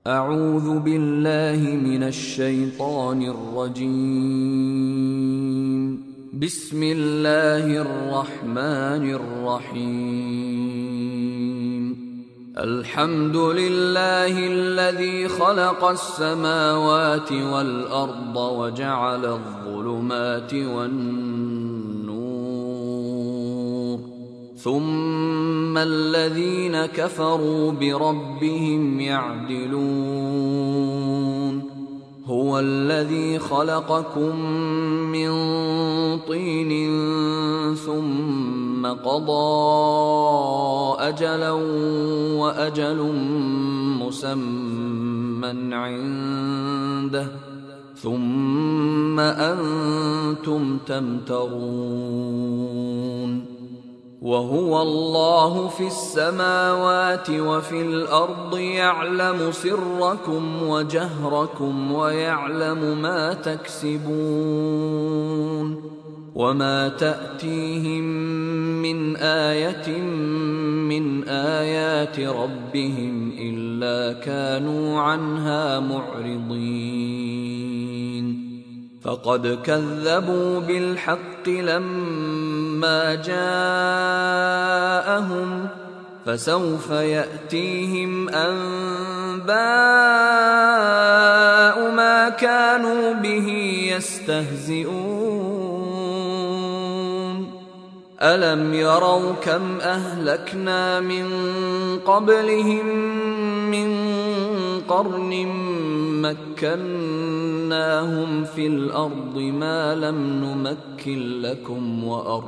أعوذ بالله من الشيطان الرجيم. بسم الله الرحمن الرحيم. الحمد لله الذي خلق السماوات والأرض وجعل الظلمات والنور، ثم الذين كفروا بربهم يعدلون. هو الذي خلقكم من طين ثم قضى أجلا وأجل مسمى عنده ثم أنتم تمترون. وهو الله في السماوات وفي الأرض يعلم سركم وجهركم ويعلم ما تكسبون. وما تأتيهم من آية من آيات ربهم إلا كانوا عنها معرضين. فقد كذبوا بالحق لما جاءهم، فسوف يأتيهم أنباء ما كانوا به يستهزئون. ألم يروا كم أهلكنا من قبلهم من قرن مكناهم في الأرض ما لم نمكن لكم،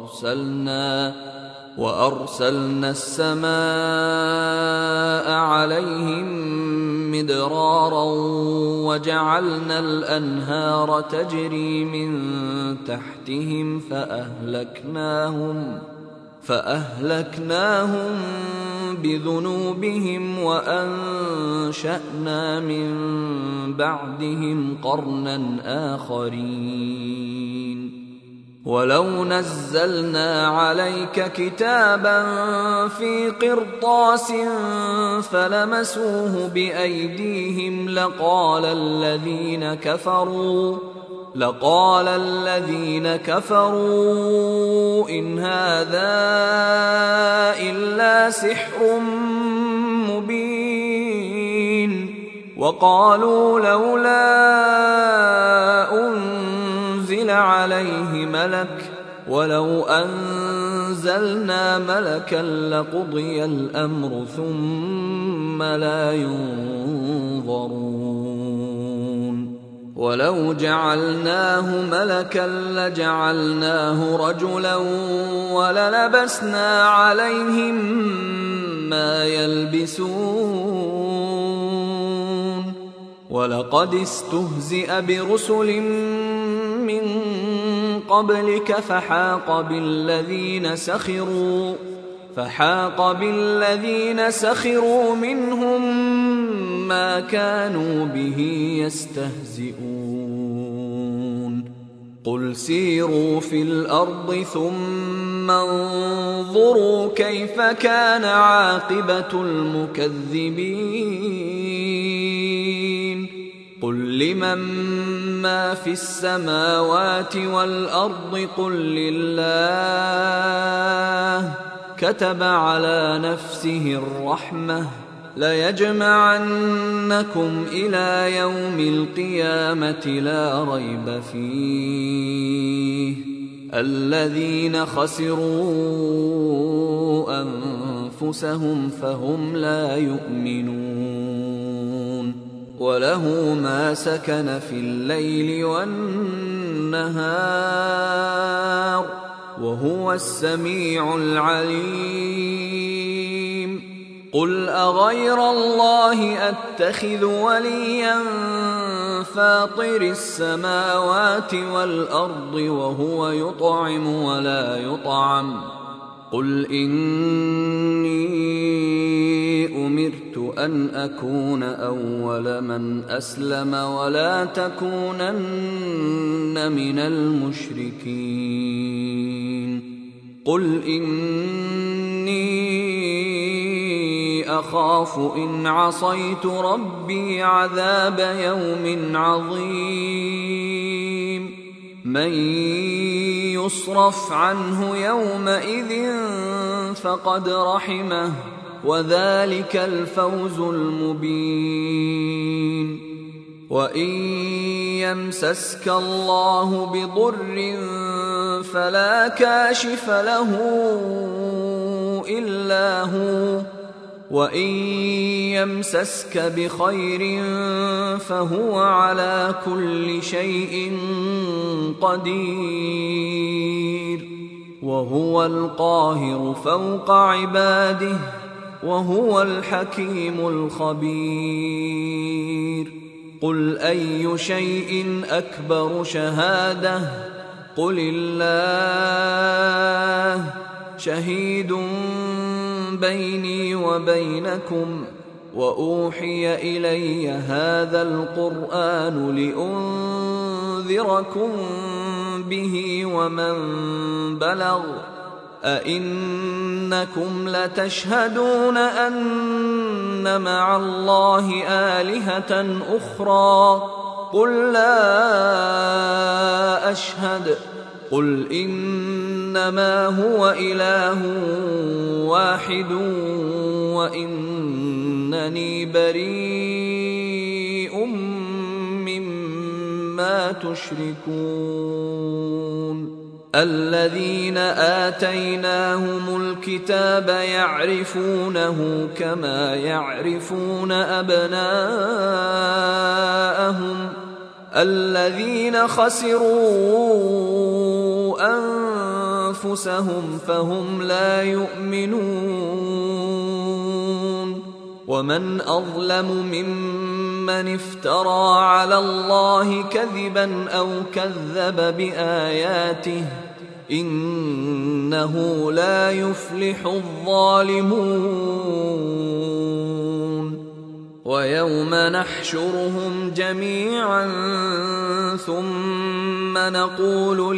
وأرسلنا السماء عليهم مدرارا وجعلنا الأنهار تجري من تحتهم فأهلكناهم بذنوبهم وأنشأنا من بعدهم قرنا آخرين. ولو نزلنا عليك كتابا في قرطاس فلمسوه بأيديهم لقال الذين كفروا إن هذا إلا سحر مبين. وقالوا لولا أنزل عليه ملك، ولو أنزلنا ملكا لقضي الأمر ثم لا ينظرون. ولو جعلناه ملكا لجعلناه رجلا وللبسنا عليهم ما يلبسون. ولقد استهزئ برسل من قبلك فحاق بالذين سخروا منهم ما كانوا به يستهزئون. قل سيروا في الأرض ثم انظروا كيف كان عاقبة المكذبين. قل لمن ما في السماوات والأرض قل لله. كتب على نفسه الرحمة ليجمعنكم إلى يوم القيامة لا ريب فيه. الذين خسروا أنفسهم فهم لا يؤمنون. وله ما سكن في الليل والنهار وهو السميع العليم. قل أغير الله أتخذ وليا فاطر السماوات والأرض وهو يطعم ولا يطعم. قل إني أمرت أن أكون أول من أسلم ولا تكونن من المشركين. قل إني أخاف إن عصيت ربي عذاب يوم عظيم من يصرف عنه يومئذ فقد رحمه وذلك الفوز المبين وإن يمسسك الله بضر فلا كاشف له إلا هو وإن يمسسك بخير فهو على كل شيء قدير وهو القاهر فوق عباده وهو الحكيم الخبير قل أي شيء أكبر شهادة قل الله شهيد بيني وبينكم وأوحي إلي هذا القرآن لأنذركم به ومن بلغ أئنكم لتشهدون أن مع الله آلهة أخرى قل لا أشهد قل إنما هو إله واحد وإنني بريء مما تشركون الذين آتيناهم الكتاب يعرفونه كما يعرفون أبناءهم الذين خسروا أنفسهم فهم لا يؤمنون ومن أظلم ممن افترى على الله كذبا أو كذب بآياته إنه لا يفلح الظالمون ويوم نحشرهم جميعا ثم نقول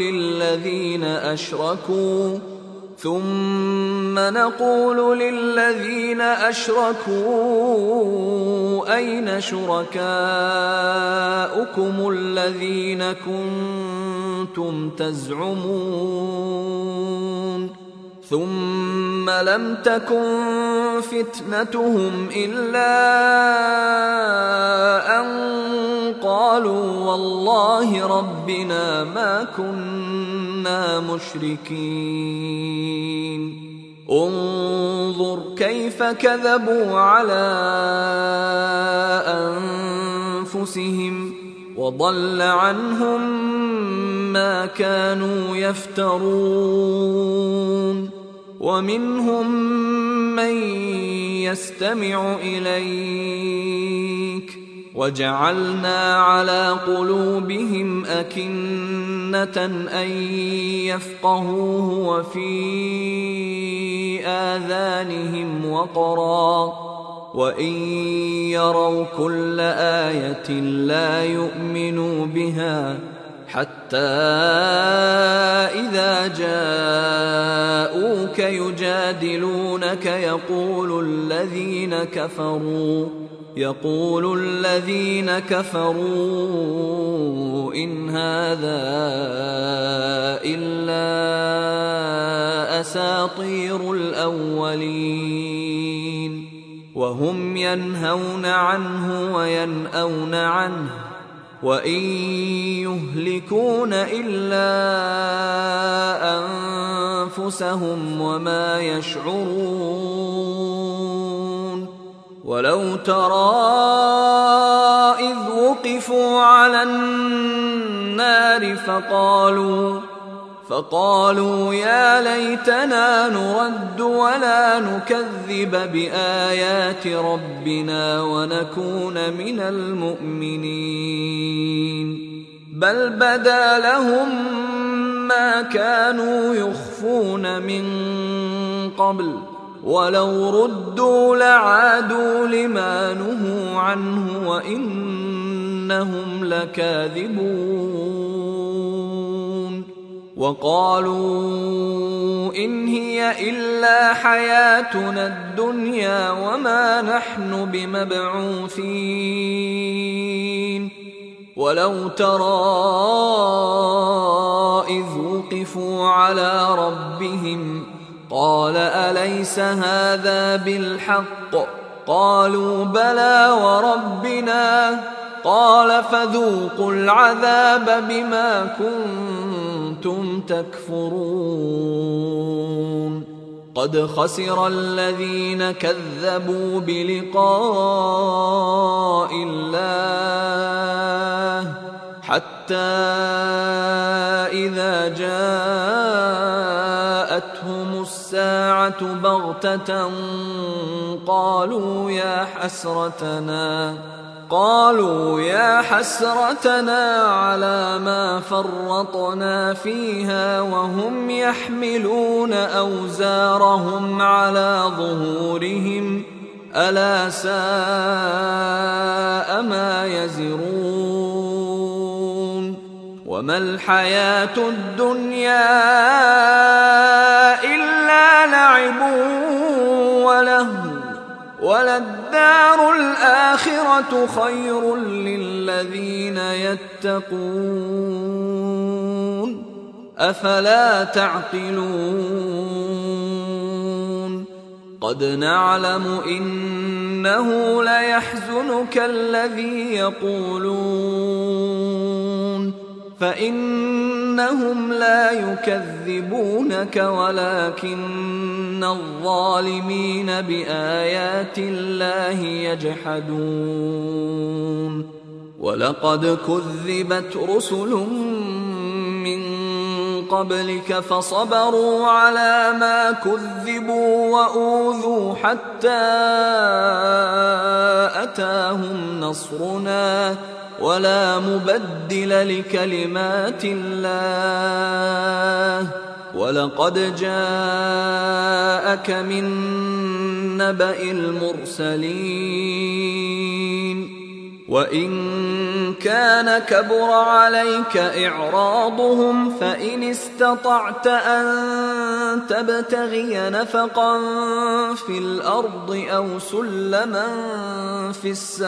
للذين أشركوا أين شركاؤكم الذين كنتم تزعمون ثم لم تكن فتنتهم إلا أن قالوا والله ربنا ما كنا مشركين انظر كيف كذبوا على أنفسهم وضل عنهم ما كانوا يفترون ومنهم من يستمع إليك وجعلنا على قلوبهم أكنة أن يفقهوه وفي آذانهم وقرا وإن يروا كل آية لا يؤمنوا بها حتى إذا جاءوك يجادلونك يقول الذين كفروا إن هذا إلا أساطير الأولين وهم ينهون عنه وينأون عنه وإن يهلكون إلا أنفسهم وما يشعرون ولو ترى إذ وقفوا على النار فقالوا يا ليتنا نرد ولا نكذب بآيات ربنا ونكون من المؤمنين بل بدا لهم ما كانوا يخفون من قبل ولو ردوا لعادوا لما نهوا عنه وإنهم لكاذبون وقالوا إن هي إلا حياتنا الدنيا وما نحن بمبعوثين ولو ترى إذ وقفوا على ربهم قال أليس هذا بالحق قالوا بلى وربنا قال فذوقوا العذاب بما كنتم تكفرون قد خسر الذين كذبوا بلقاء الله حتى إذا جاءتهم الساعة بغتة قالوا يا حسرتنا على ما فرطنا فيها وهم يحملون أوزارهم على ظهورهم ألا ساء ما يزرون وما الحياة الدنيا إلا لعب ولهو وللدار الآخرة خير للذين يتقون أفلا تعقلون قد نعلم إنه ليحزنك الذي يقولون فإنهم لا يكذبونك ولكن الظالمين بآيات الله يجحدون ولقد كذبت رسل من قبلك فصبروا على ما كذبوا وأوذوا حتى أتاهم نصرنا ولا مبدل لكلمات الله ولقد جاءك من نبأ المرسلين وإن كان كبر عليك إعراضهم فإن استطعت أن تبتغي نفقا في الأرض أو سلما في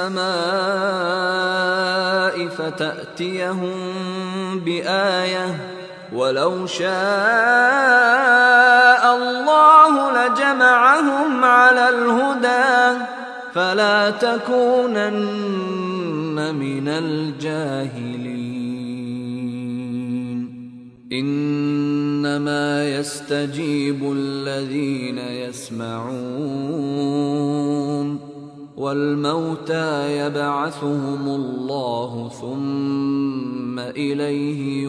السماء فتأتيهم بآية ولو شاء الله لجمعهم على الهدى فلا تكونن من الجاهلين إنما يستجيب الذين يسمعون والموتى يبعثهم الله ثم إليه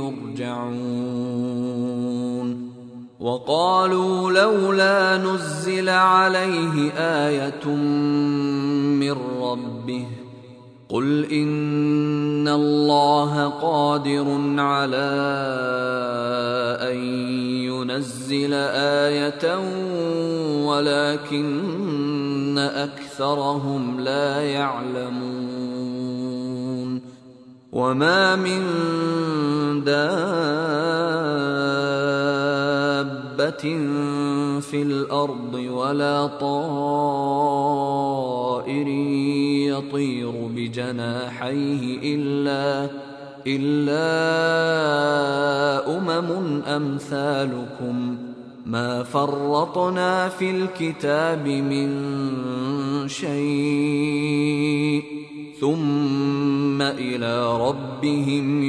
يرجعون وقالوا لولا نزل عليه آية من ربه قل إن الله قادر على أن ينزل آية ولكن أكثرهم لا يعلمون وما من دابة في الأرض ولا طائر يطير بجناحيه إلا أمم أمثالكم ما فرطنا في الكتاب من شيء ثم إلى ربهم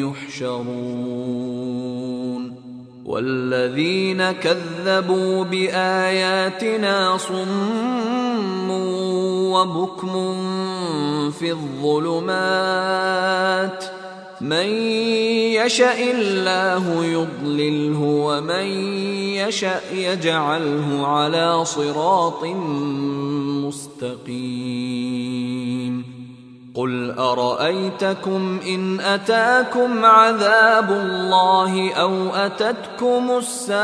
يحشرون والذين كذبوا بآياتنا صم وبكم في الظلمات من يشاء الله يضلله ومن يشاء يجعله على صراط مستقيم قل أرأيتكم إن أتاكم عذاب الله أو أتتكم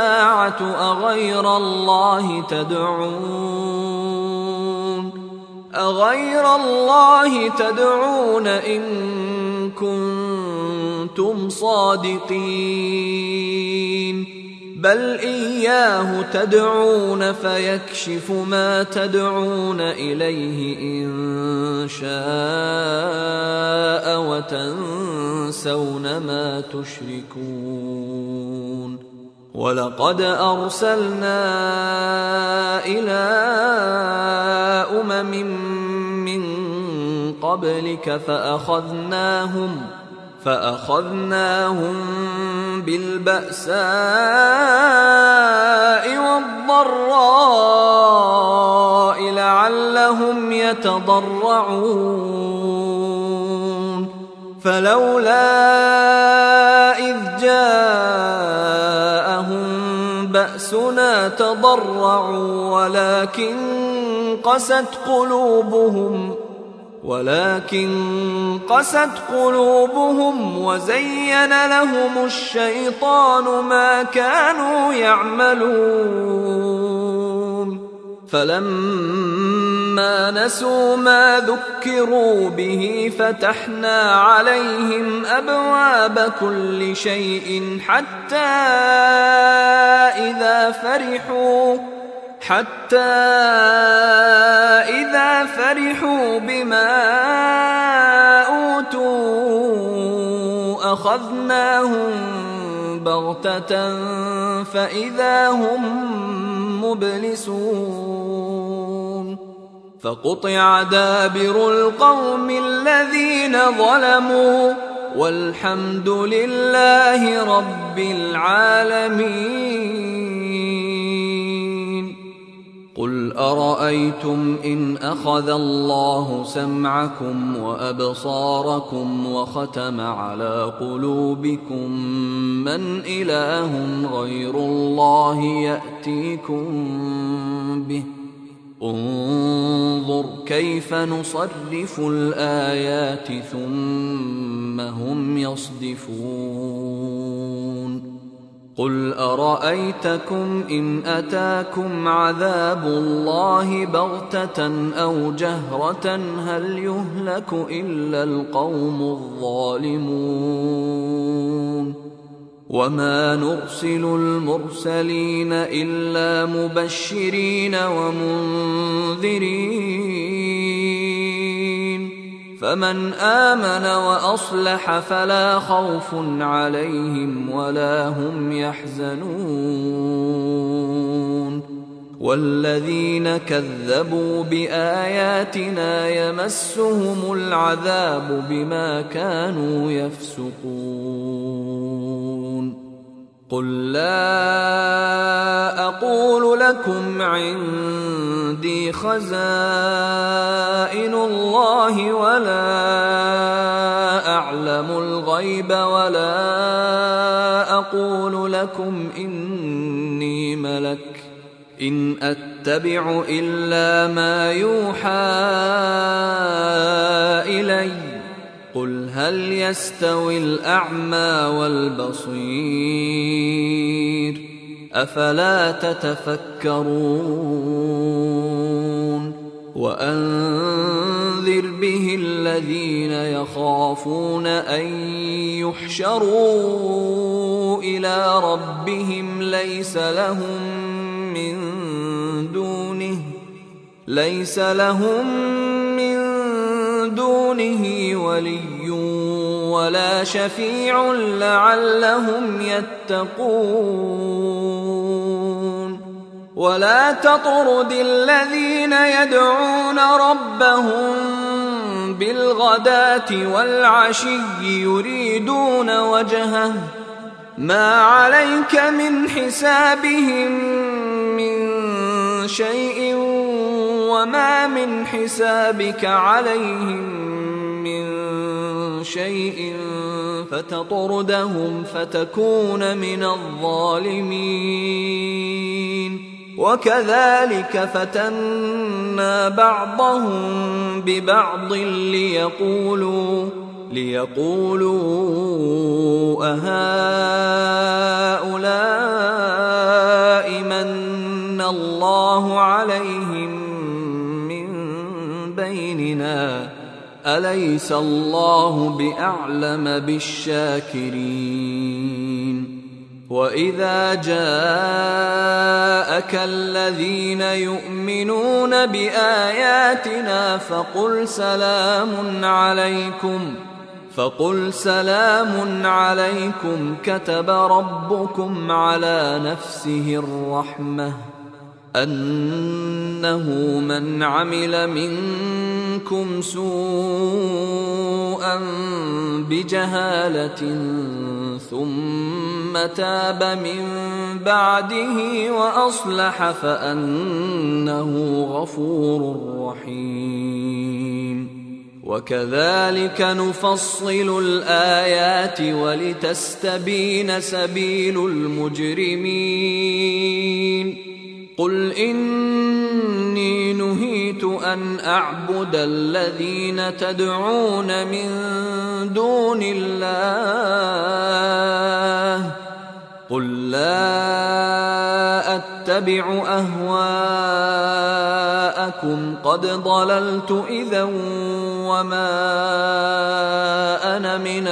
الساعة أغير الله تدعون أغير الله تدعون إن كنتم صادقين بل إياه تدعون فيكشف ما تدعون إليه إن شاء وتنسون ما تشركون ولقد أرسلنا إلى أمم من قبلك فأخذناهم بالبأساء والضراء لعلهم يتضرعون فلولا إذ جاءهم بأسنا تضرعوا ولكن قست قلوبهم وزين لهم الشيطان ما كانوا يعملون فلما نسوا ما ذكروا به فتحنا عليهم أبواب كل شيء حتى إذا فرحوا بما أوتوا أخذناهم بغتة فإذا هم مبلسون فقطع دابر القوم الذين ظلموا والحمد لله رب العالمين قل أرأيتم إن أخذ الله سمعكم وأبصاركم وختم على قلوبكم من إله غير الله يأتيكم به انظر كيف نصرف الآيات ثم هم يصدفون قل أرأيتكم إن أتاكم عذاب الله بغتة أو جهرة هل يهلك إلا القوم الظالمون وما نرسل المرسلين إلا مبشرين ومنذرين فمن آمن وأصلح فلا خوف عليهم ولا هم يحزنون والذين كذبوا بآياتنا يمسهم العذاب بما كانوا يفسقون قل لا أقول لكم عندي خزائن الله ولا أعلم الغيب ولا أقول لكم إني ملك إن أتبع إلا ما يوحى إلي قل هل يستوي الأعمى والبصير أفلا تتفكرون وأنذر به الذين يخافون أن يحشروا إلى ربهم ليس لهم من دونه ولي ولا شفيع لعلهم يتقون ولا تطرد الذين يدعون ربهم بالغداة والعشي يريدون وجهه ما عليك من حسابهم من شيء وما من حسابك عليهم من شيء فتطردهم فتكون من الظالمين وكذلك فتنا بعضهم ببعض ليقولوا أهؤلاء من الله عليهم من أليس الله بأعلم بالشاكرين وإذا جاءك الذين يؤمنون بآياتنا فقل سلام عليكم كتب ربكم على نفسه الرحمة أنه من عمل منكم سوءا بجهالة ثم تاب من بعده وأصلح فأنه غفور رحيم وكذلك نفصل الآيات ولتستبين سبيل المجرمين قل إني نهيت أن أعبد الذين تدعون من دون الله قل لا أتبع أهواءكم قد ضللت إذا وما أنا من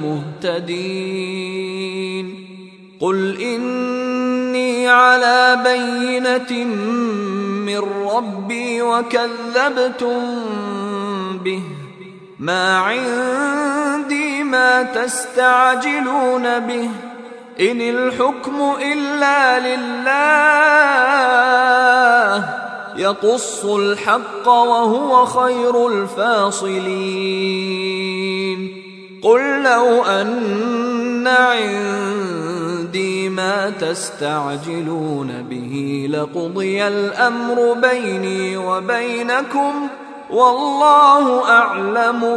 المهتدين قل إني على بينة من ربي وكذبتم به ما عندي ما تستعجلون به إن الحكم إلا لله يقص الحق وهو خير الفاصلين قل لو أن عندي ما تستعجلون به لقضي الأمر بيني وبينكم والله أعلم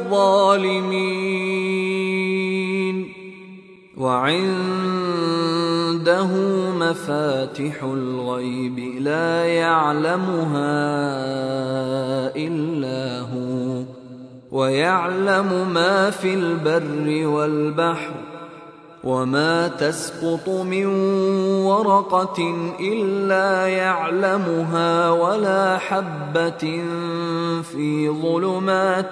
بالظالمين وعنده مفاتح الغيب لا يعلمها إلا هو ويعلم ما في البر والبحر وما تسقط من ورقة إلا يعلمها ولا حبة في ظلمات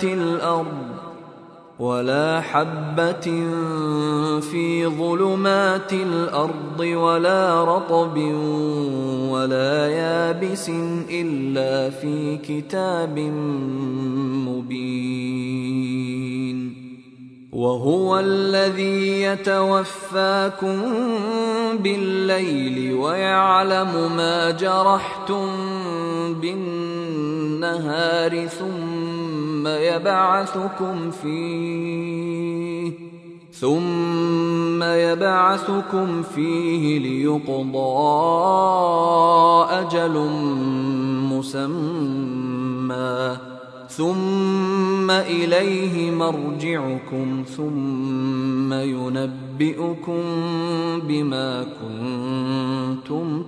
الأرض ولا رطب ولا يابس إلا في كتاب مبين وهو الذي يتوفاكم بالليل ويعلم ما جرحتم بالنهار ثم يبعثكم فيه ليقضى أجل مسمى ثم إليه مرجعكم ثم ينبئكم بما كنتم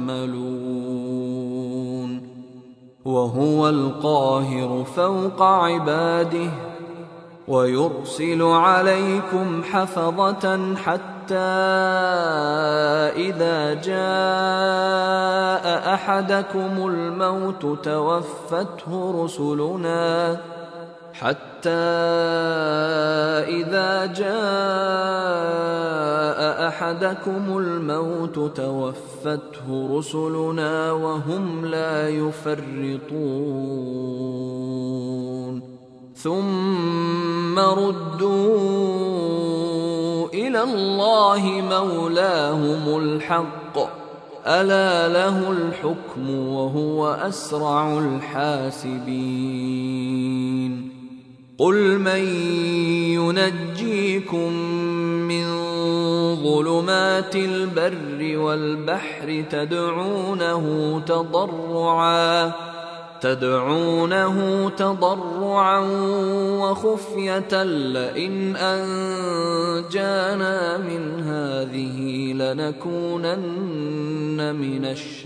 تعملون وهو القاهر فوق عباده ويرسل عليكم حفظة حتى إذا جاء أحدكم الموت توفته رسلنا وهم لا يفرطون ثم ردوا إلى الله مولاهم الحق ألا له الحكم وهو أسرع الحاسبين قل من ينجيكم من ظلمات البر والبحر تدعونه تضرعا وخفية لئن أنجانا من هذه لنكونن من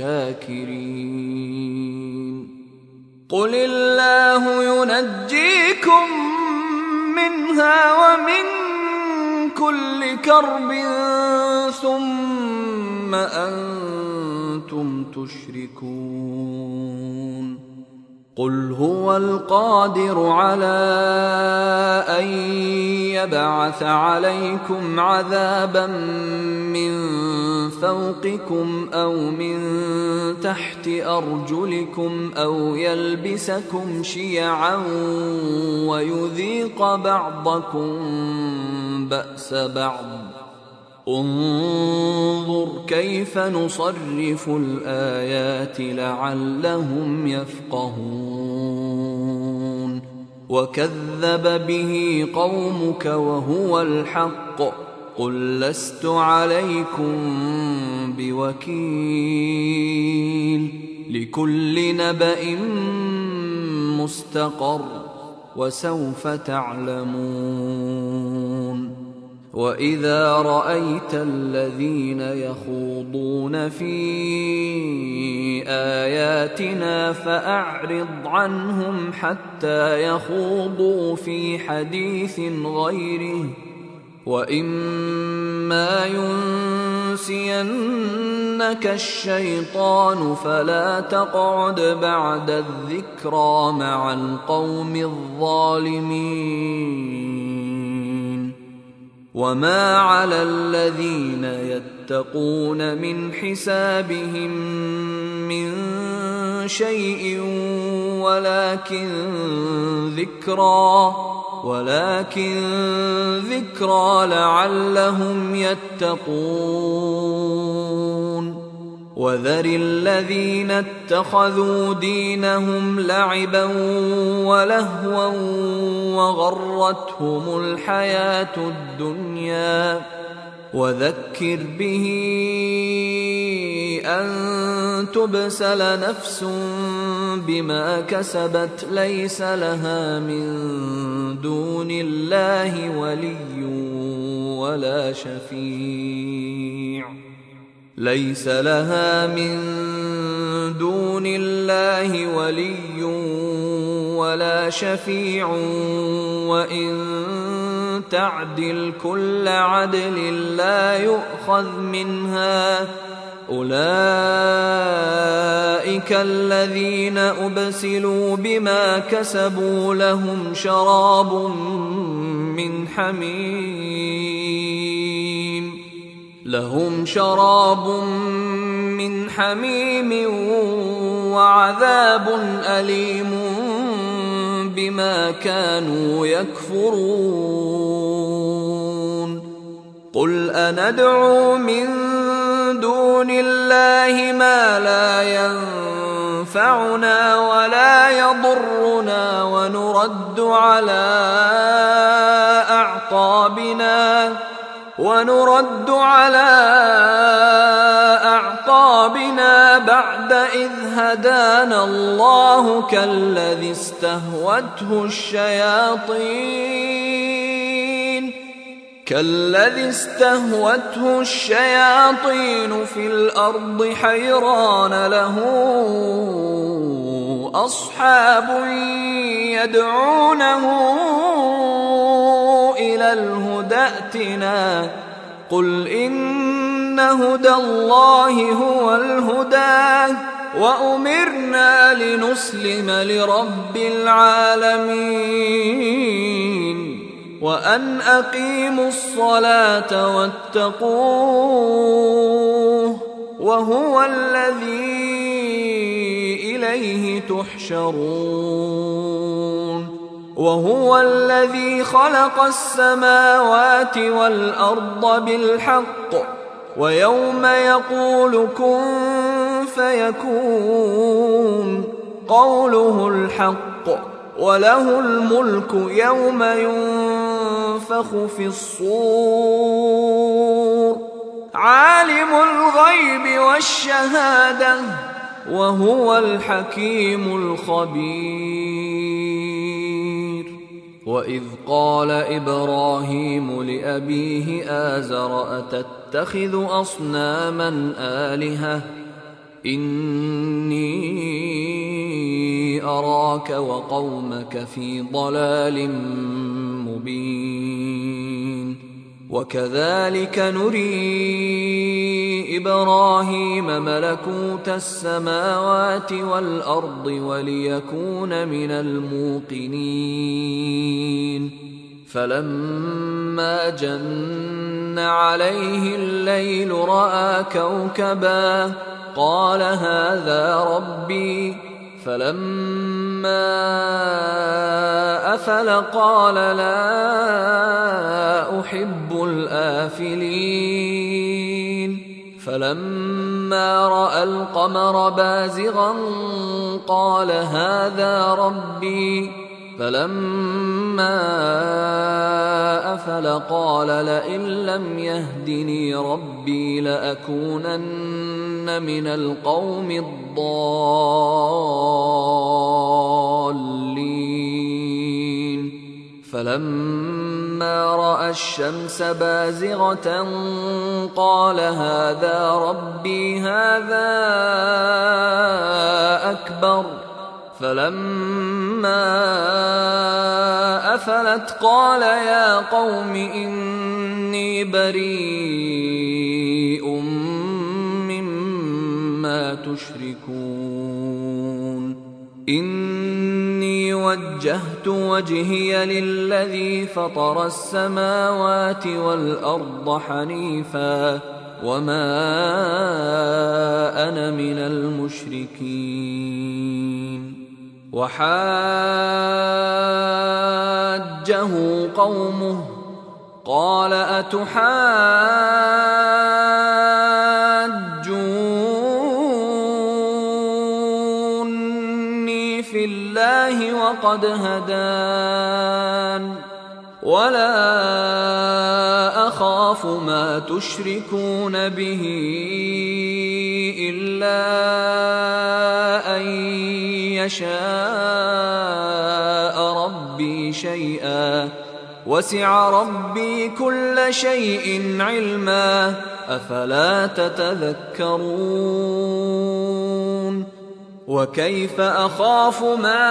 الشاكرين قل الله ينجيكم منها ومن كل كرب ثم أنتم تشركون قل هو القادر على أن يبعث عليكم عذابا من فوقكم أو من تحت أرجلكم أو يلبسكم شيعا ويذيق بعضكم بأس بعض. انظر كيف نصرف الآيات لعلهم يفقهون. وكذب به قومك وهو الحق قل لست عليكم بوكيل. لكل نبأ مستقر وسوف تعلمون. وإذا رأيت الذين يخوضون في آياتنا فأعرض عنهم حتى يخوضوا في حديث غيره، وإما ينسينك الشيطان فلا تقعد بعد الذكرى مع القوم الظالمين. وما على الذين يتقون من حسابهم من شيء ولكن ذكرى لعلهم يتقون. وذر الذين اتخذوا دينهم لعبا ولهوا وغرتهم الحياة الدنيا، وذكر به أن تبسل نفس بما كسبت ليس لها من دون الله ولي ولا شفيع وإن تعدل كل عدل لا يؤخذ منها. أولئك الذين أبسلوا بما كسبوا لهم شراب من حميم وعذاب أليم بما كانوا يكفرون. قل أندعو من دون الله ما لا ينفعنا ولا يضرنا ونرد على أعقابنا بعد إذ هدانا الله كالذي استهوته الشياطين في الأرض حيران له أصحاب يدعونه إلى الهدى ائتنا. قل إن هدى الله هو الهدى وأمرنا لنسلم لرب العالمين وأن أقيموا الصلاة واتقوه وهو الذي إليه تحشرون. وهو الذي خلق السماوات والأرض بالحق ويوم يقول كن فيكون قوله الحق وله الملك يوم ينفخ في الصور عالم الغيب والشهادة وهو الحكيم الخبير. وإذ قال إبراهيم لأبيه آزر أتتخذ أصناما آلهة إني أراك وقومك في ضلال مبين. وكذلك نري إبراهيم ملكوت السماوات والأرض وليكون من الموقنين فلما جن عليه الليل رأى كوكبا قال هذا ربي فلما أفل قال لا أحب الآفلين فلما رأى القمر بازغا قال هذا ربي فلما أفل قال لئن لم يهدني ربي لأكونن من القوم الضالين فلما رأى الشمس بازغة قال هذا ربي هذا أكبر فلما أفلت قال يا قوم إني بريء مما تشركون إني وجهت وجهي للذي فطر السماوات والأرض حنيفا وما أنا من المشركين وحاجه قومه قال أتحاجوني في الله وقد هدان ولا أخاف ما تشركون به إلا أن يشاء ربي شيئا وسع ربي كل شيء علما أفلا تتذكرون وكيف أخاف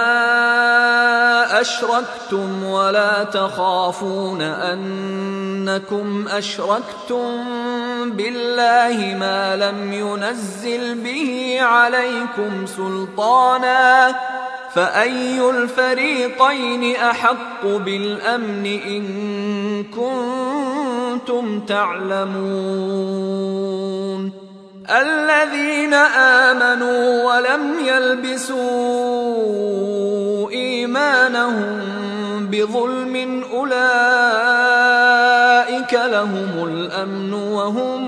ما أشركتم ولا تخافون أنكم أشركتم بالله ما لم ينزل به عليكم سلطانا فأي الفريقين أحق بالأمن إن كنتم تعلمون الذين آمنوا ولم يلبسوا إيمانهم بظلم أولئك لهم الأمن وهم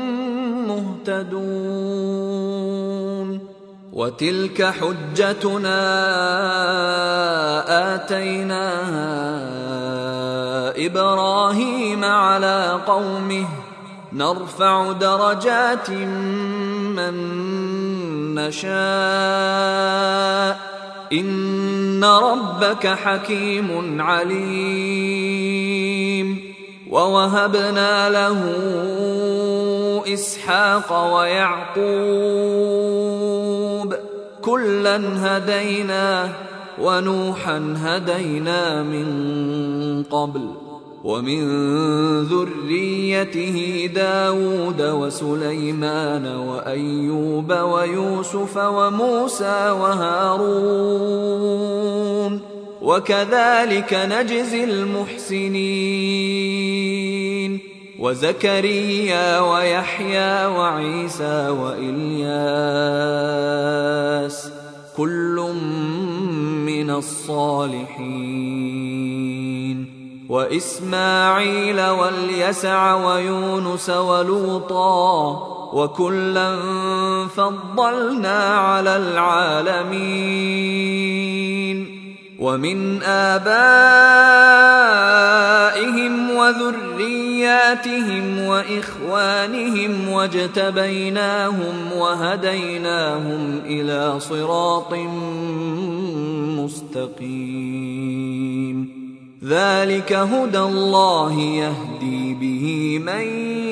مهتدون وتلك حجتنا آتيناها إبراهيم على قومه نرفع درجات من نشاء إن ربك حكيم عليم ووهبنا له إسحاق ويعقوب كلا هدينا ونوحا هدينا من قبل ومن ذريته داود وسليمان وأيوب ويوسف وموسى وهارون وكذلك نجزي المحسنين وزكريا ويحيى وعيسى وإلياس كل من الصالحين وإسماعيل واليسع ويونس ولوطا وكلا فضلنا على العالمين ومن آبائهم وذرياتهم وإخوانهم واجتبيناهم وهديناهم إلى صراط مستقيم ذلك هدى الله يهدي به من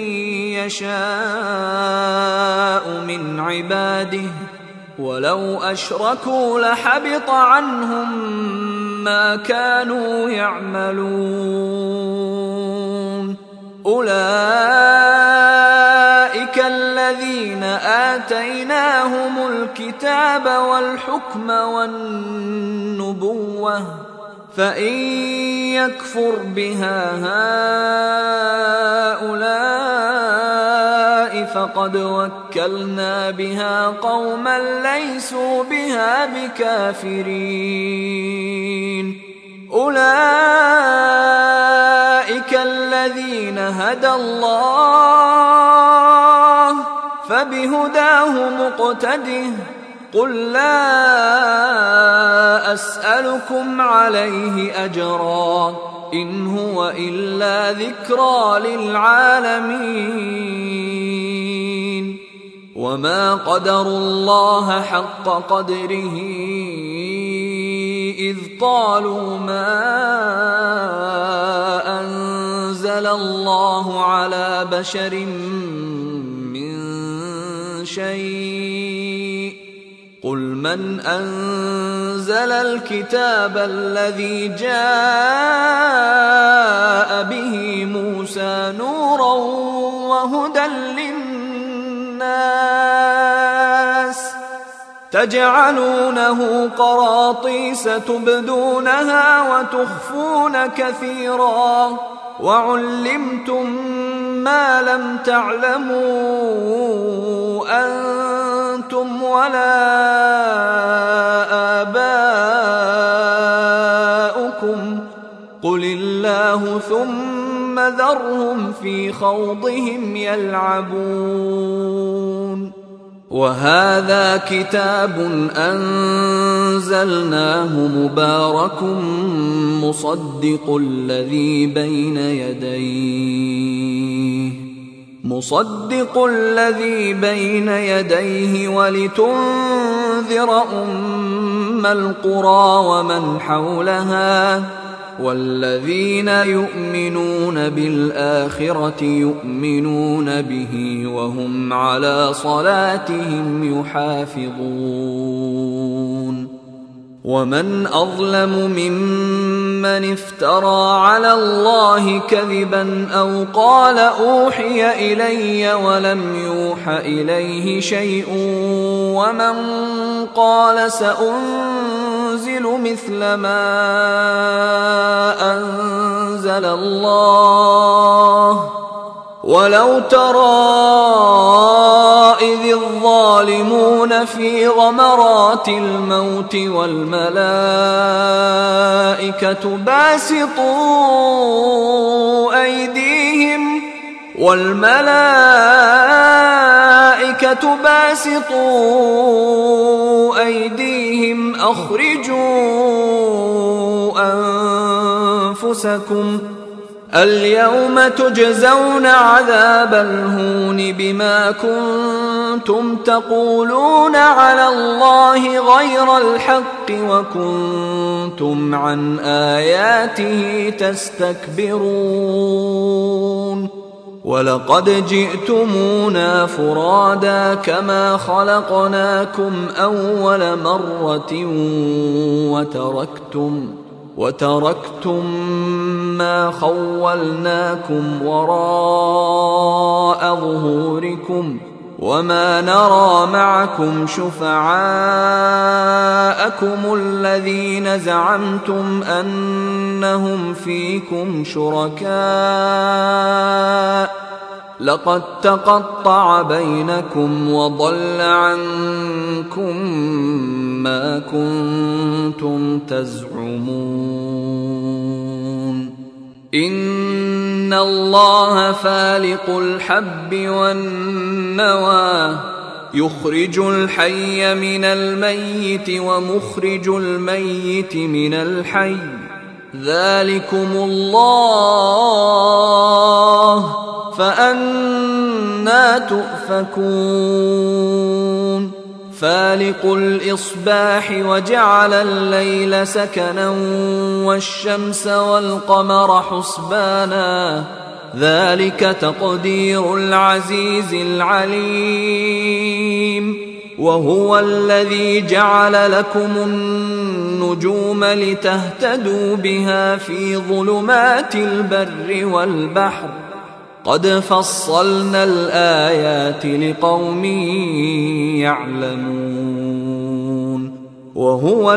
يشاء من عباده ولو أشركوا لحبط عنهم ما كانوا يعملون أولئك الذين آتيناهم الكتاب والحكم والنبوة فإن يكفر بها هؤلاء فقد وكلنا بها قوما ليسوا بها بكافرين. أولئك الذين هدى الله فبهداه مقتده. قل لا أسألكم عليه أجرا إن هو إلا ذكرى للعالمين. وما قدروا الله حق قدره إذ قالوا ما أنزل الله على بشر من شيء. قل من أنزل الكتاب الذي جاء به موسى نورا وهدى للناس تجعلونه قراطيس تبدونها وتخفون كثيرا وعلمتم ما لم تعلموا أنتم ولا آباؤكم قل الله ثم ذرهم في خوضهم يلعبون. وهذا كتاب أنزلناه مبارك مصدق الذي بين يديه ولتنذر أم القرى ومن حولها والذين يؤمنون بالآخرة يؤمنون به وهم على صلاتهم يحافظون. ومن أظلم ممن افترى على الله كذبا أو قال أوحي إلي ولم يوح إليه شيء ومن قال سأنزل مثل ما أنزل الله. ولو ترى إذ الظالمون في غمرات الموت والملائكة باسطوا أيديهم أخرجوا أنفسكم اليوم تجزون عذاب الهون بما كنتم تقولون على الله غير الحق وكنتم عن آياته تستكبرون. ولقد جئتمونا فرادا كما خلقناكم أول مرة وتركتم ما خولناكم وراء ظهوركم وما نرى معكم شفعاءكم الذين زعمتم أنهم فيكم شركاء لقد تقطع بينكم وضل عنكم ما كنتم تزعمون. إن الله فالق الحب والنوى يخرج الحي من الميت ومخرج الميت من الحي ذلكم الله فأنى تؤفكون. فالق الإصباح وجعل الليل سكنا والشمس والقمر حسبانا ذلك تقدير العزيز العليم. وهو الذي جعل لكم النجوم لتهتدوا بها في ظلمات البر والبحر قد فصلنا الآيات لقوم يعلمون وهو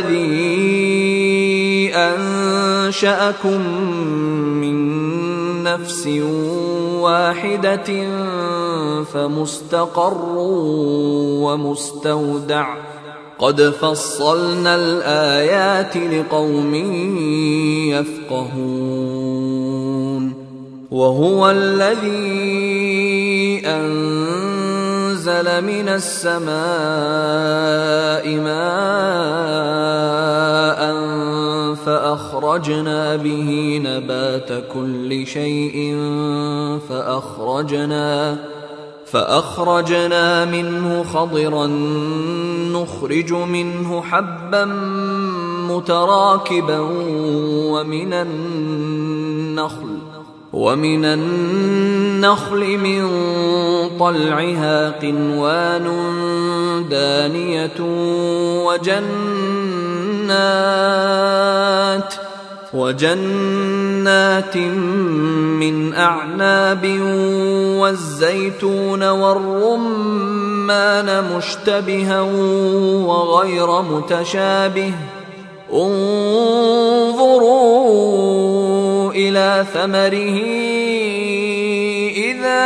الذي أنشأكم من نفس واحدة فمستقر ومستودع قد فصلنا الآيات لقوم يفقهون وهو الذي أنزل من السماء ماء فأخرجنا به نبات كل شيء فأخرجنا منه خضرا نخرج منه حبا متراكبا ومن النخل من طلعها قنوان دانية وجنات من أعناب والزيتون والرمان مشتبها وغير متشابه انظروا إلى ثمره إذا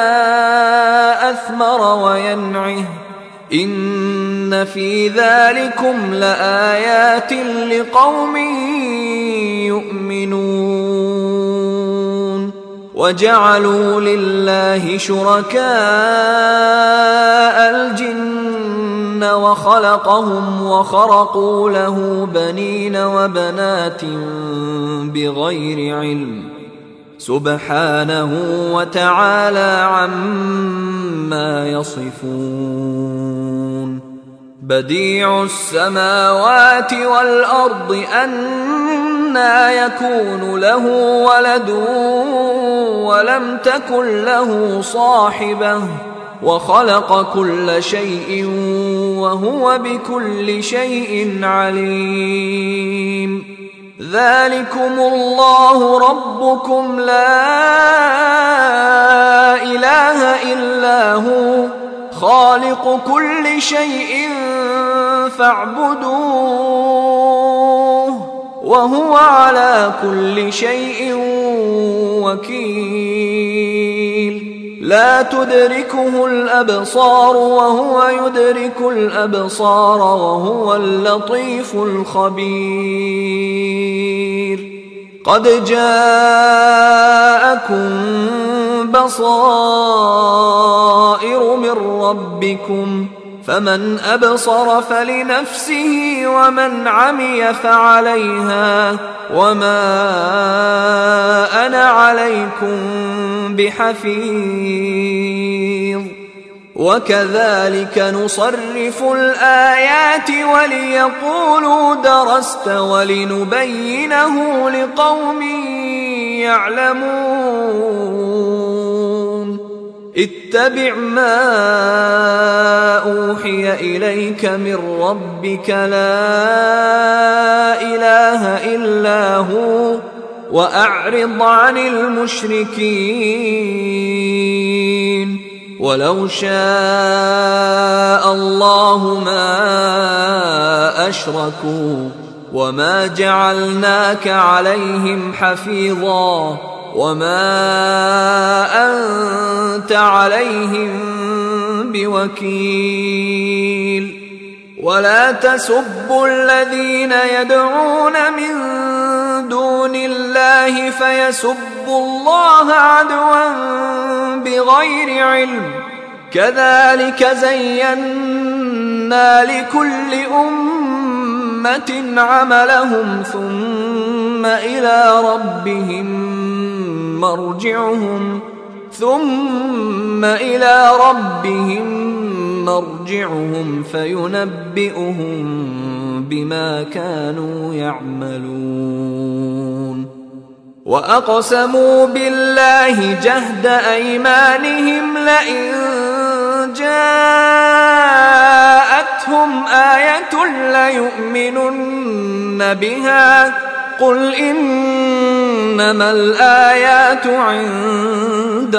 أثمر وينعه إن في ذلكم لآيات لقوم يؤمنون وجعلوا لله شركاء الجن وخلقهم وخرقوا له بنين وبنات بغير علم سبحانه وتعالى عما يصفون بديع السماوات والأرض أنى يكون له ولد ولم تكن له صاحبة وخلق كل شيء وهو بكل شيء عليم ذلكم الله ربكم لا إله إلا هو خالق كل شيء فاعبدوه وهو على كل شيء وكيل لا تدركه الأبصار وهو يدرك الأبصار وهو اللطيف الخبير قد جاءكم بصائر من ربكم فمن أبصر فلنفسه ومن عمي فعليها وما أنا عليكم بحفيظ وكذلك نصرف الآيات وليقولوا درست ولنبينه لقوم يعلمون اتبع ما أوحي إليك من ربك لا إله إلا هو وأعرض عن المشركين ولو شاء الله ما أشركوا وما جعلناك عليهم حفيظا وما أنت عليهم بوكيل ولا تسبوا الذين يدعون من دون الله فيسبوا الله عدوا بغير علم كذلك زينا لكل أمة عملهم ثم إلى ربهم مرجعهم فينبئهم بما كانوا يعملون وأقسموا بالله جهد أيمانهم لئن جاءتهم آية ليؤمنن بها قل إن إنما الآيات عند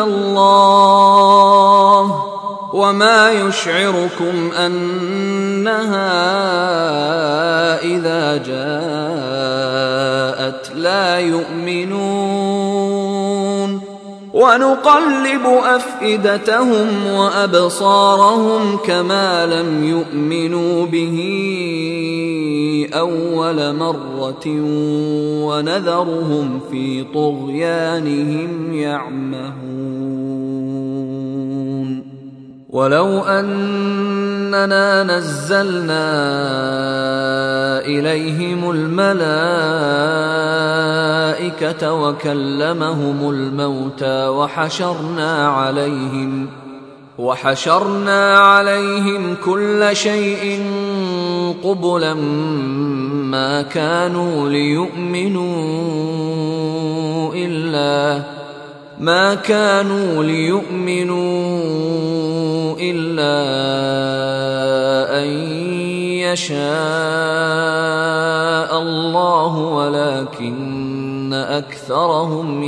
الله وما يشعركم أنها إذا جاءت لا يؤمنون ونقلب أفئدتهم وأبصارهم كما لم يؤمنوا به أول مرة ونذرهم في طغيانهم يعمهون ولو أننا نزلنا إليهم الملائكة وكلمهم الموتى وحشرنا عليهم كل شيء قبلا ما كانوا ليؤمنوا إلا أن يشاء الله ولكن أكثرهم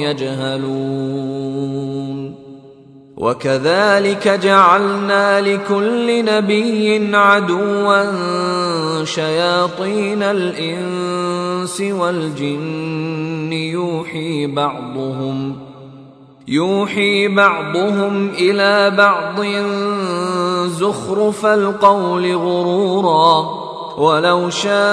يجهلون وكذلك جعلنا لكل نبي عدوا شياطين الإنس والجن يوحي بعضهم إلى بعض زخرف القول غرورا ولو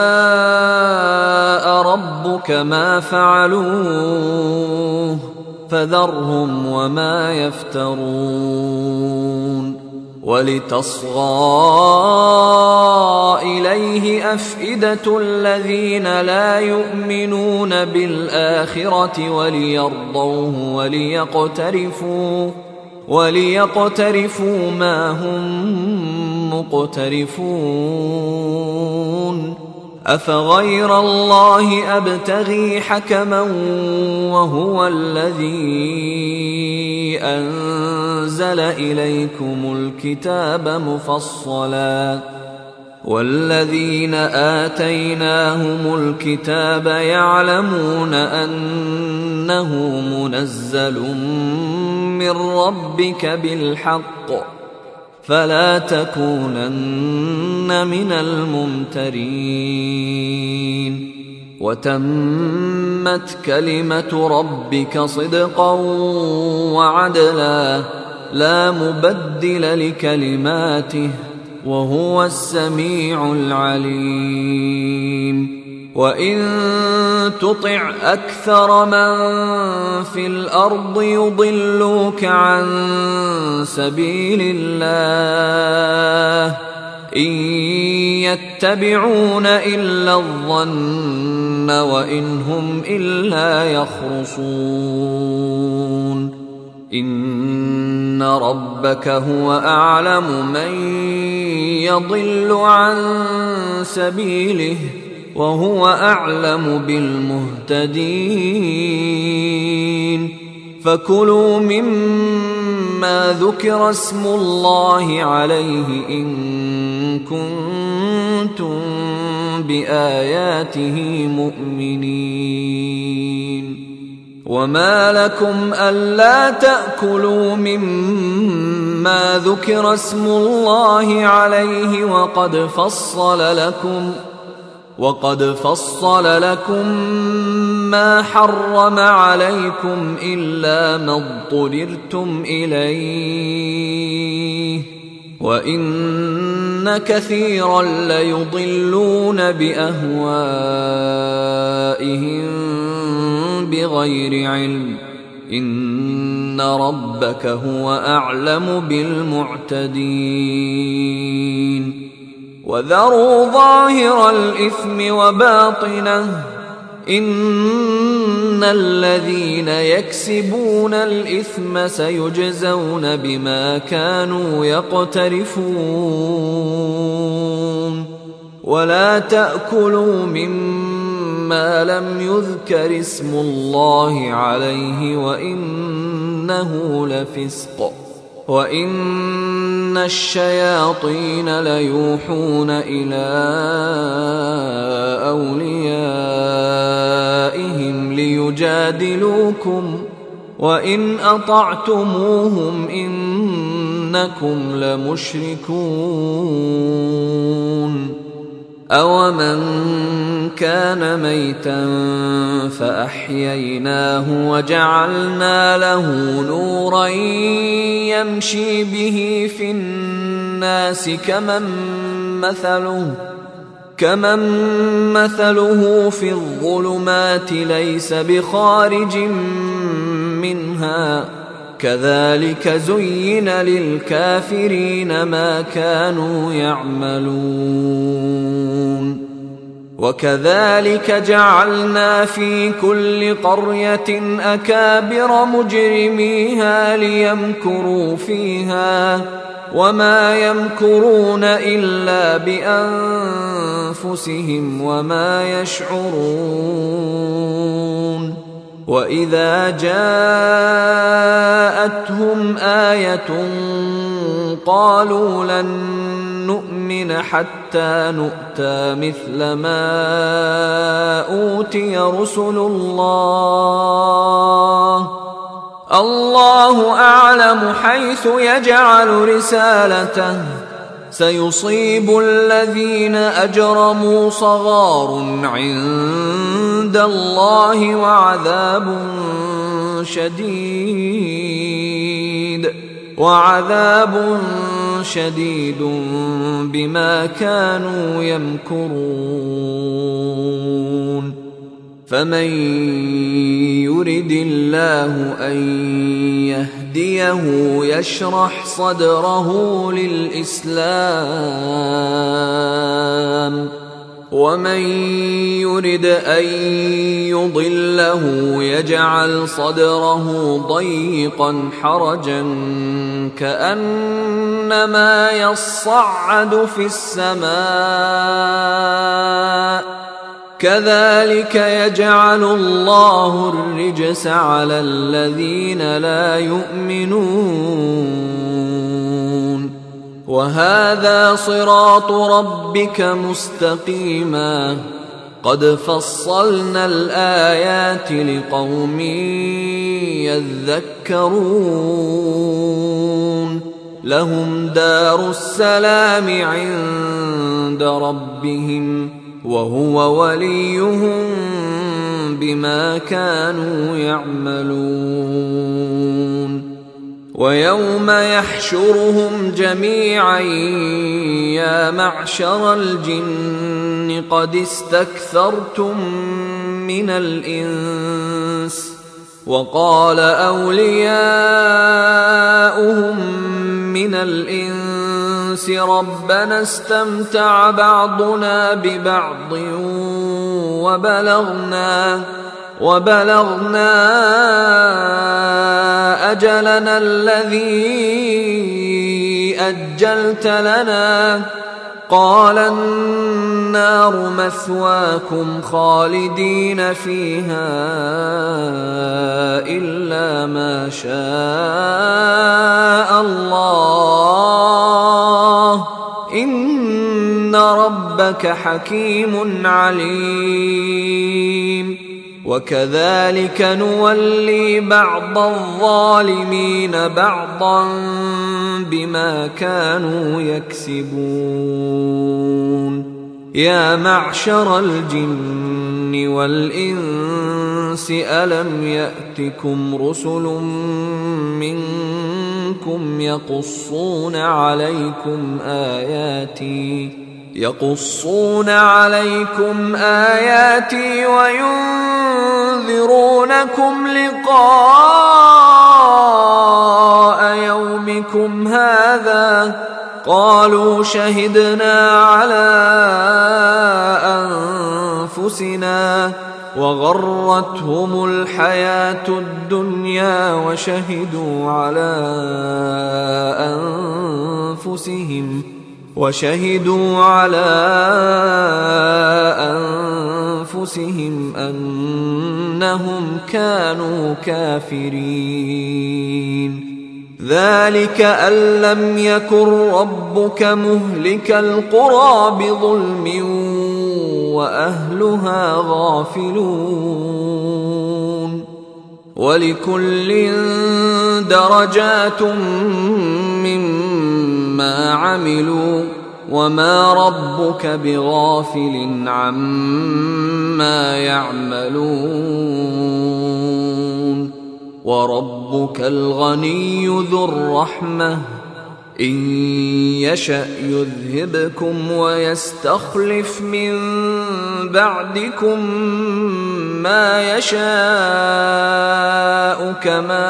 شاء ربك ما فعلوه فذرهم وما يفترون ولتصغى إليه أفئدة الذين لا يؤمنون بالآخرة وليرضوه وليقترفوا ما هم مقترفون أفغير الله أبتغي حكما وهو الذي أنزل إليكم الكتاب مفصلا والذين آتيناهم الكتاب يعلمون أنه منزل من ربك بالحق فلا تكونن من الممترين وتمت كلمة ربك صدقا وعدلا لا مبدل لكلماته وهو السميع العليم وإن تطع أكثر من في الأرض يضلوك عن سبيل الله إن يتبعون إلا الظن وإن هم إلا يخرصون إن ربك هو أعلم من يضل عن سبيله وهو أعلم بالمهتدين فكلوا مما ذكر اسم الله عليه إن كنتم بآياته مؤمنين وما لكم ألا تأكلوا مما ذكر اسم الله عليه وقد فصل لكم ما حرم عليكم إلا ما اضطررتم إليه وإن كثيرا ليضلون بأهوائهم بغير علم إن ربك هو أعلم بالمعتدين وذروا ظاهر الإثم وباطنه إن الذين يكسبون الإثم سيجزون بما كانوا يقترفون ولا تأكلوا مما لم يذكر اسم الله عليه وإنه لفسق وإن الشياطين ليوحون إلى أوليائهم ليجادلوكم وإن أطعتموهم إنكم لمشركون أومن كان ميتا فأحييناه وجعلنا له نورا يمشي به في الناس كمن مثله في الظلمات ليس بخارج منها كذلك زين للكافرين ما كانوا يعملون وكذلك جعلنا في كل قرية أكابر مجرميها ليمكروا فيها وما يمكرون إلا بأنفسهم وما يشعرون وإذا جاءتهم آية قالوا لن نؤمن حتى نؤتى مثل ما أوتي رسل الله أعلم حيث يجعل رسالته سيصيب الذين أجرموا صغار عند الله وعذاب شديد بما كانوا يمكرون فمن يرد الله أن يهديه يشرح صدره للإسلام ومن يرد أن يضله يجعل صدره ضيقا حرجا كأنما يصعد في السماء كذلك يجعل الله الرجس على الذين لا يؤمنون وهذا صراط ربك مستقيما قد فصلنا الآيات لقوم يذكرون لهم دار السلام عند ربهم وهو وليهم بما كانوا يعملون ويوم يحشرهم جميعا يا معشر الجن قد استكثرتم من الإنس وقال أولياؤهم من الإنس ربنا استمتع بعضنا ببعض وبلغنا أجلنا الذي أجلت لنا قال النار مثواكم خالدين فيها إلا ما شاء الله إن ربك حكيم عليم وكذلك نولي بعض الظالمين بعضا بما كانوا يكسبون يا معشر الجن والإنس ألم يأتكم رسل منكم يقصون عليكم آياتي وينذرونكم لقاء يومكم هذا قالوا شهدنا على أنفسنا وغرتهم الحياة الدنيا وشهدوا على أنفسهم أنهم كانوا كافرين ذلك أن لم يكن ربك مهلك القرى بظلم وأهلها غافلون ولكل درجات مما عملوا وما ربك بغافل عما يعملون وربك الغني ذو الرحمة إن يشأ يذهبكم ويستخلف من بعدكم ما يشاء كما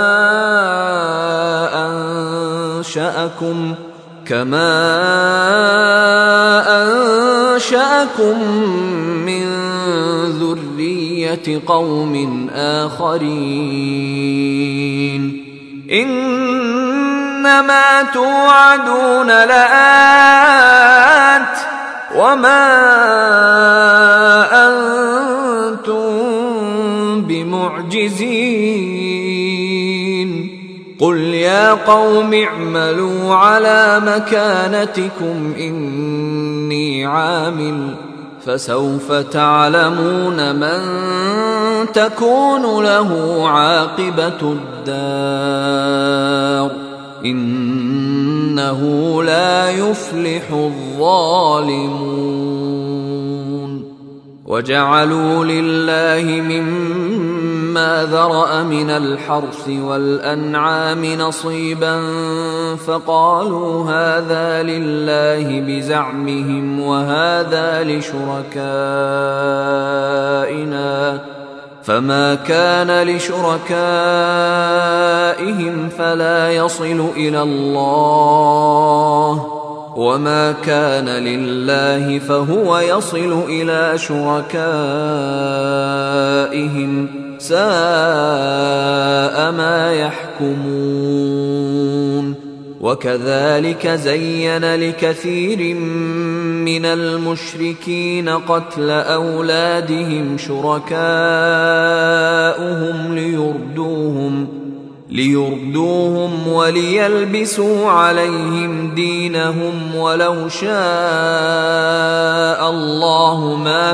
أنشأكم من ذرية قوم آخرين إنما توعدون لآت وما أنتم بمعجزين قل يا قوم اعملوا على مكانتكم إني عامل فسوف تعلمون من تكون له عاقبة الدار إنه لا يفلح الظالمون وجعلوا لله مما ذرأ من الحرث والأنعام نصيبا فقالوا هذا لله بزعمهم وهذا لشركائنا فما كان لشركائهم فلا يصل إلى الله وما كان لله فهو يصل إلى شركائهم ساء ما يحكمون وكذلك زين لكثير من المشركين قتل أولادهم شركاؤهم ليردوهم وليلبسوا عليهم دينهم ولو شاء الله ما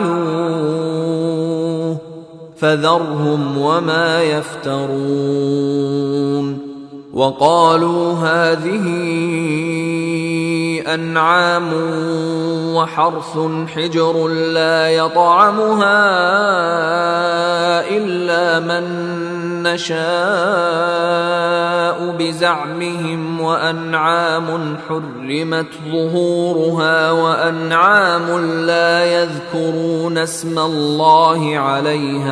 فعلوه فذرهم وما يفترون وقالوا هذه أنعام وحرث حجر لا يطعمها إلا من نشاء بزعمهم وأنعام حرمت ظهورها وأنعام لا يذكرون اسم الله عليها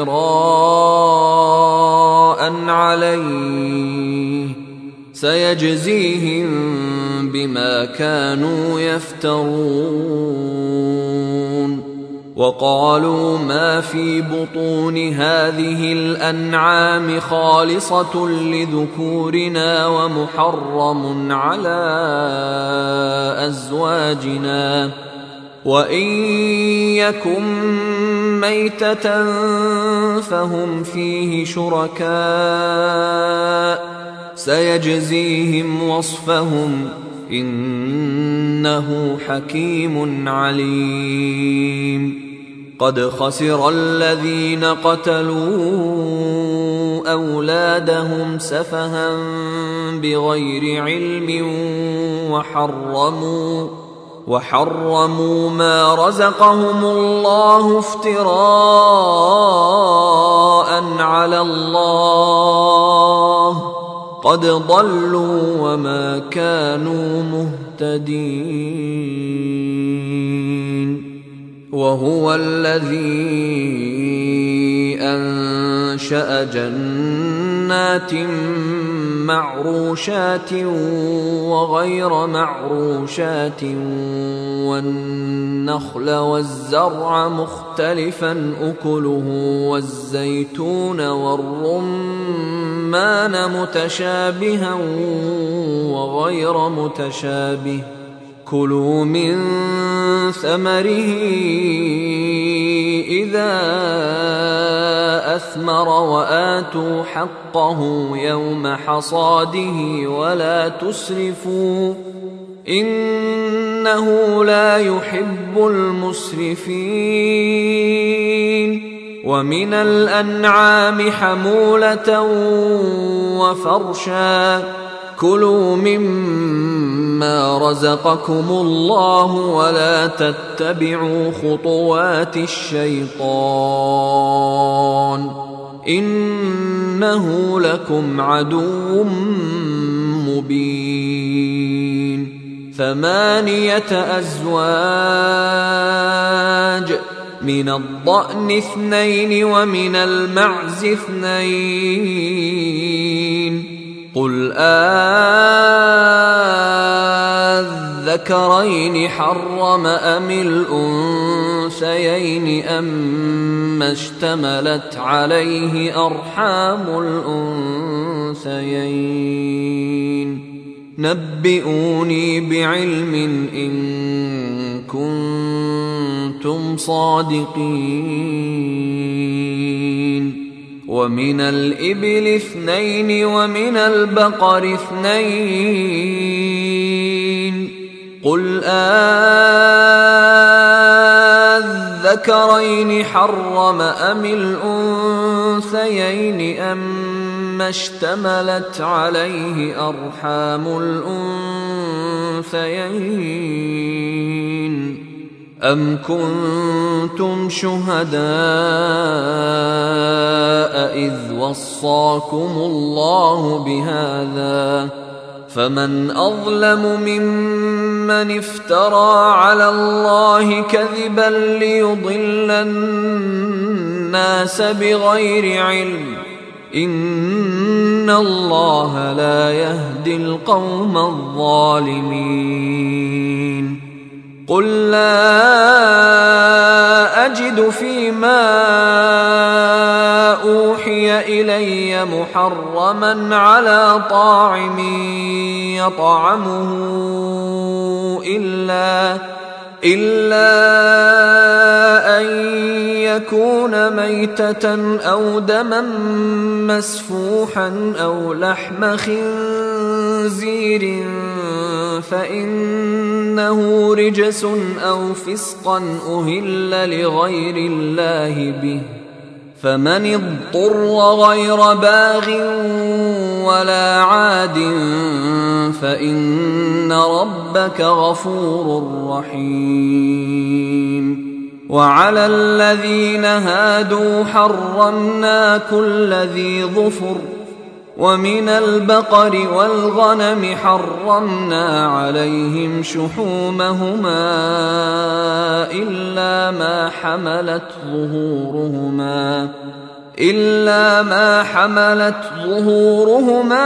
افتراء عليه سيجزيهم بما كانوا يفترون وقالوا ما في بطون هذه الأنعام خالصة لذكورنا ومحرم على أزواجنا وإن يكن ميتة فهم فيه شركاء سيجزيهم وصفهم إنه حكيم عليم قد خسر الذين قتلوا أولادهم سفها بغير علم وحرموا ما رزقهم الله افتراء على الله قد ضلوا وما كانوا مهتدين وهو الذي أنشأ جنات معروشات وغير معروشات والنخل والزرع مختلفا أكله والزيتون والرمان متشابها وغير متشابه كلوا من ثمره إذا أثمر وآتوا حقه يوم حصاده ولا تسرفوا إنه لا يحب المسرفين. ومن الأنعام حمولة وفرشا كلوا مما رزقكم الله ولا تتبعوا خطوات الشيطان إنه لكم عدو مبين. 8 أزواج من الضأن 2 ومن المعز 2 قل أذكرين حرم أم الأنثيين أما اشتملت عليه أرحام الأنثيين نبئوني بعلم إن كنتم صادقين. ومن الإبل 2 ومن البقر 2 قل أذكرين حرم أم الأنثيين أما اشتملت عليه أرحام الأنثيين أم كنتم شهداء إذ وصاكم الله بهذا فمن أظلم ممن افترى على الله كذبا ليضل الناس بغير علم إن الله لا يهدي القوم الظالمين. قل لا أجد فيما أوحي إلي محرما على طاعم يطعمه إلا أن يكون ميتة أو دما مسفوحا أو لحم خنزير فإنه رجس أو فسقا أهل لغير الله به فمن اضطر غير باغ ولا عاد فإن ربك غفور رحيم. وعلى الذين هادوا حرمنا كل ذي ظفر ومن البقر والغنم حرمنا عليهم شحومهما إلا ما حملت ظهورهما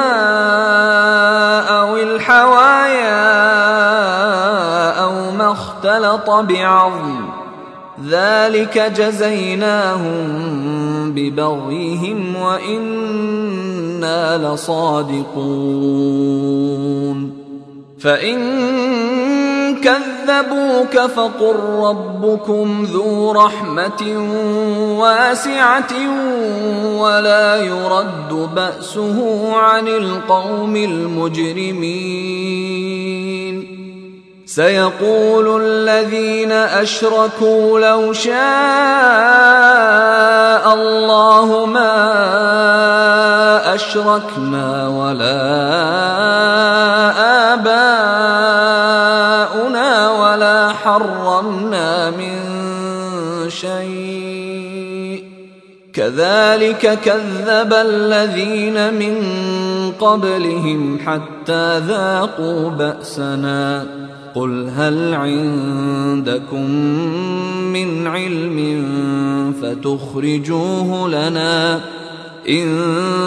أو الحوايا أو ما اختلط بعظم ذلك جزيناهم ببغيهم وإنا لصادقون. فإن كذبوك فقل ربكم ذو رحمة واسعة ولا يرد بأسه عن القوم المجرمين. سيقول الذين أشركوا لو شاء الله ما أشركنا ولا آباؤنا ولا حرمنا من شيء كذلك كذب الذين من قبلهم حتى ذاقوا بأسنا. قل هل عندكم من علم فتخرجوه لنا إن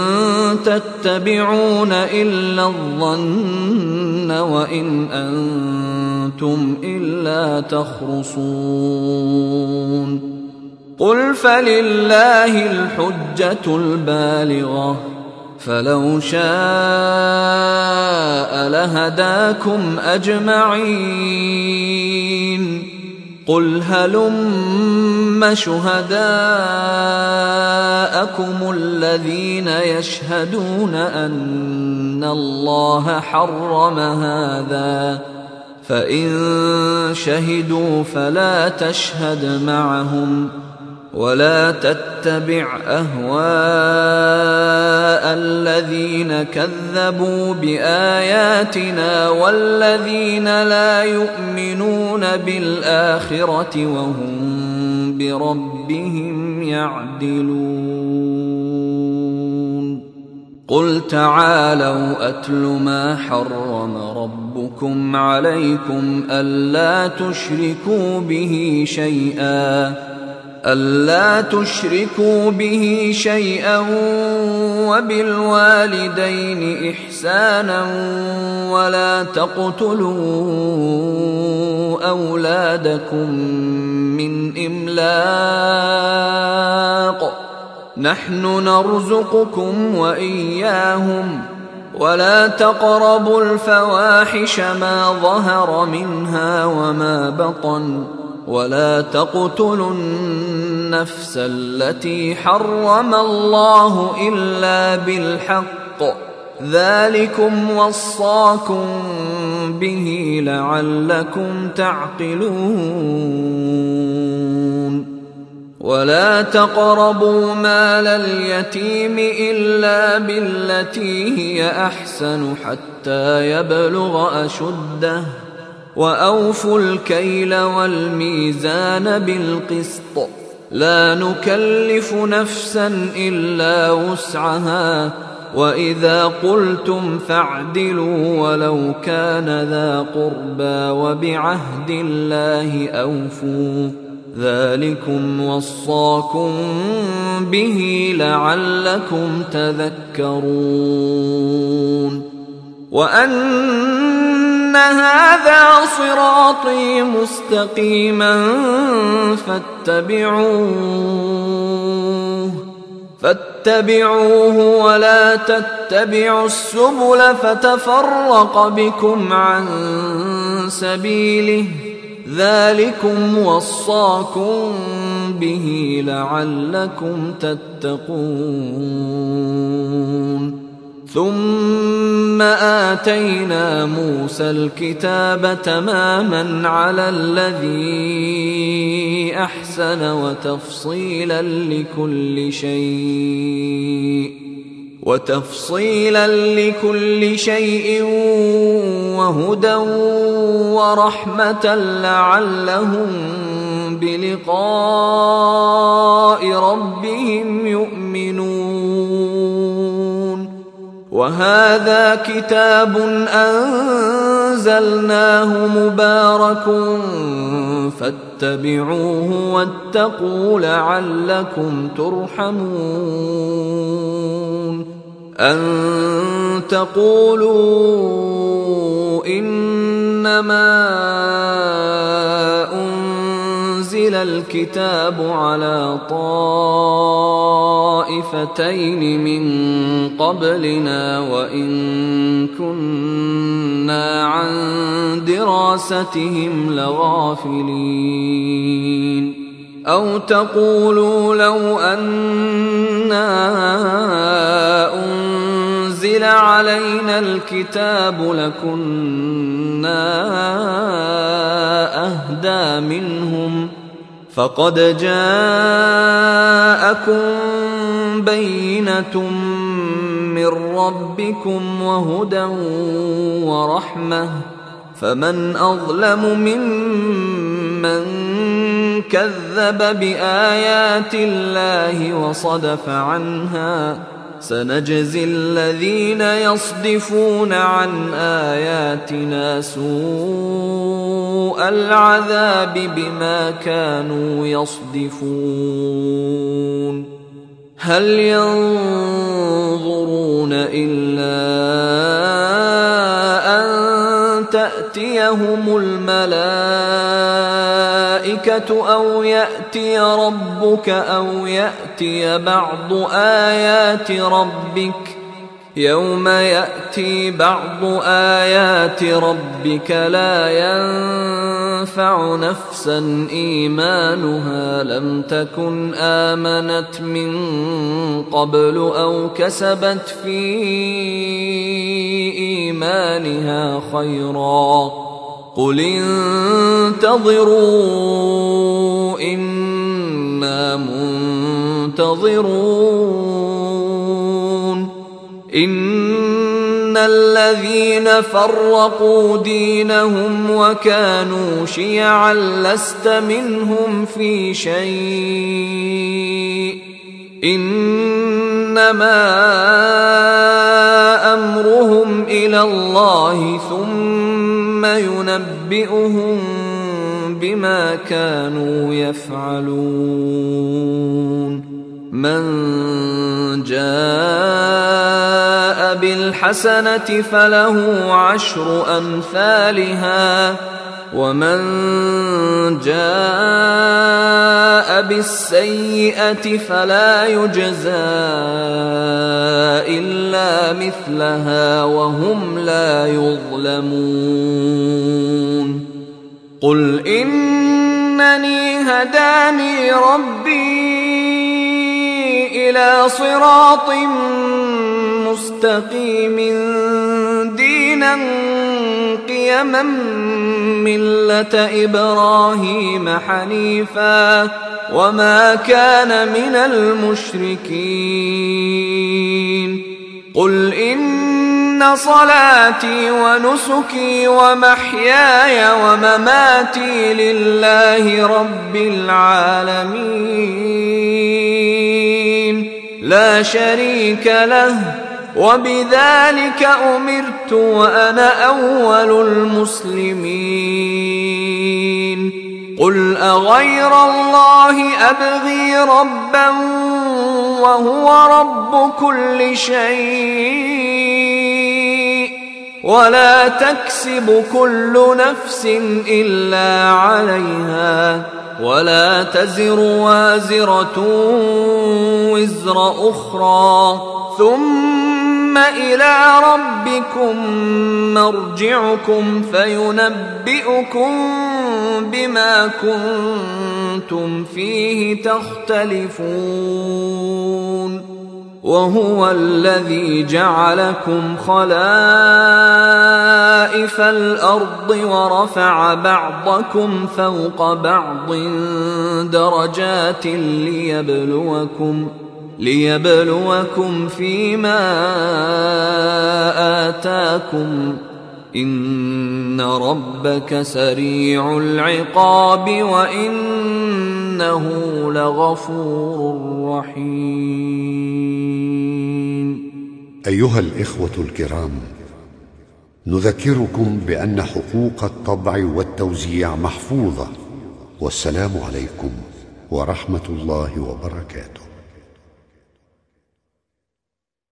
تتبعون إلا الظن وإن أنتم إلا تخرصون. قل فلله الحجة البالغة فلو شاء لهداكم أجمعين قل هلم شهداءكم الذين يشهدون أن الله حرم هذا، فإن شهدوا فلا تشهد معهم، ولا تتبع أهواء الذين كذبوا بآياتنا والذين لا يؤمنون بالآخرة وهم بربهم يعدلون. قل تعالوا أتل ما حرم ربكم عليكم ألا تشركوا به شيئا وبالوالدين إحسانا ولا تقتلوا أولادكم من إملاق، نحن نرزقكم وإياهم، ولا تقربوا الفواحش ما ظهر منها وما بطن، ولا تقتلوا النفس التي حرم الله إلا بالحق، ذلكم وصاكم به لعلكم تعقلون. ولا تقربوا مال اليتيم إلا بالتي هي أحسن حتى يبلغ أشده، وأوفوا الكيل والميزان بالقسط، لا نكلف نفسا إلا وسعها، وإذا قلتم فاعدلوا ولو كان ذا قربى، وبعهد الله أوفوا، ذلكم وصاكم به لعلكم تذكرون. وأن هذا صراطي مستقيما فاتبعوه ولا تتبعوا السبل فتفرق بكم عن سبيله، ذلكم وصاكم به لعلكم تتقون. ثم آتينا موسى الكتاب تماما على الذي أحسن وتفصيلا لكل شيء وهدى ورحمة لعلهم بلقاء ربهم يؤمنون. وهذا كتاب أنزلناه مبارك فاتبعوه واتقوا لعلكم ترحمون. أن تقولوا إنما أنزل الكتاب على طائفتين من قبلنا وإن كنا عن دراستهم لغافلين. أو تقولوا لو أنا أنزل علينا الكتاب لكنا أهدى منهم، فقد جاءكم بينة من ربكم وهدى ورحمة، فمن أظلم ممن كذب بآيات الله وصدف عنها، سنجزي الذين يصدفون عن آياتنا سوء العذاب بما كانوا يصدفون. هل ينظرون إلا أن تأتيهم الملائكة أو يأتي ربك أو يأتي بعض آيات ربك، يوم يأتي بعض آيات ربك لا ينفع نفسا إيمانها لم تكن آمنت من قبل أو كسبت في إيمانها خيرا قل انتظروا إنا منتظرون إن الذين فرقوا دينهم وكانوا شيعا لست منهم في شيء إنما أمرهم إلى الله ثم ينبئهم بما كانوا يفعلون من جاء بالحسنة فله 10 أمثالها ومن جاء بالسيئة فلا يجزى إلا مثلها وهم لا يظلمون قل إنني هداني ربي إلى صراط مستقيم دينا قيما ملة إبراهيم حنيفا وما كان من المشركين قل إن صلاتي ونسكي ومحياي ومماتي لله رب العالمين لا شريك له وبذلك أمرت وأنا أول المسلمين قل أغير الله أبغي ربا وهو رب كل شيء ولا تكسب كل نفس إلا عليها ولا تزر وازرة وزر أخرى ثم إلى ربكم مرجعكم فينبئكم بما كنتم فيه تختلفون وهو الذي جعلكم خلائف الأرض ورفع بعضكم فوق بعض درجات ليبلوكم فيما آتاكم إن ربك سريع العقاب وإنه لغفور رحيم. أيها الإخوة الكرام، نذكركم بأن حقوق الطبع والتوزيع محفوظة، والسلام عليكم ورحمة الله وبركاته.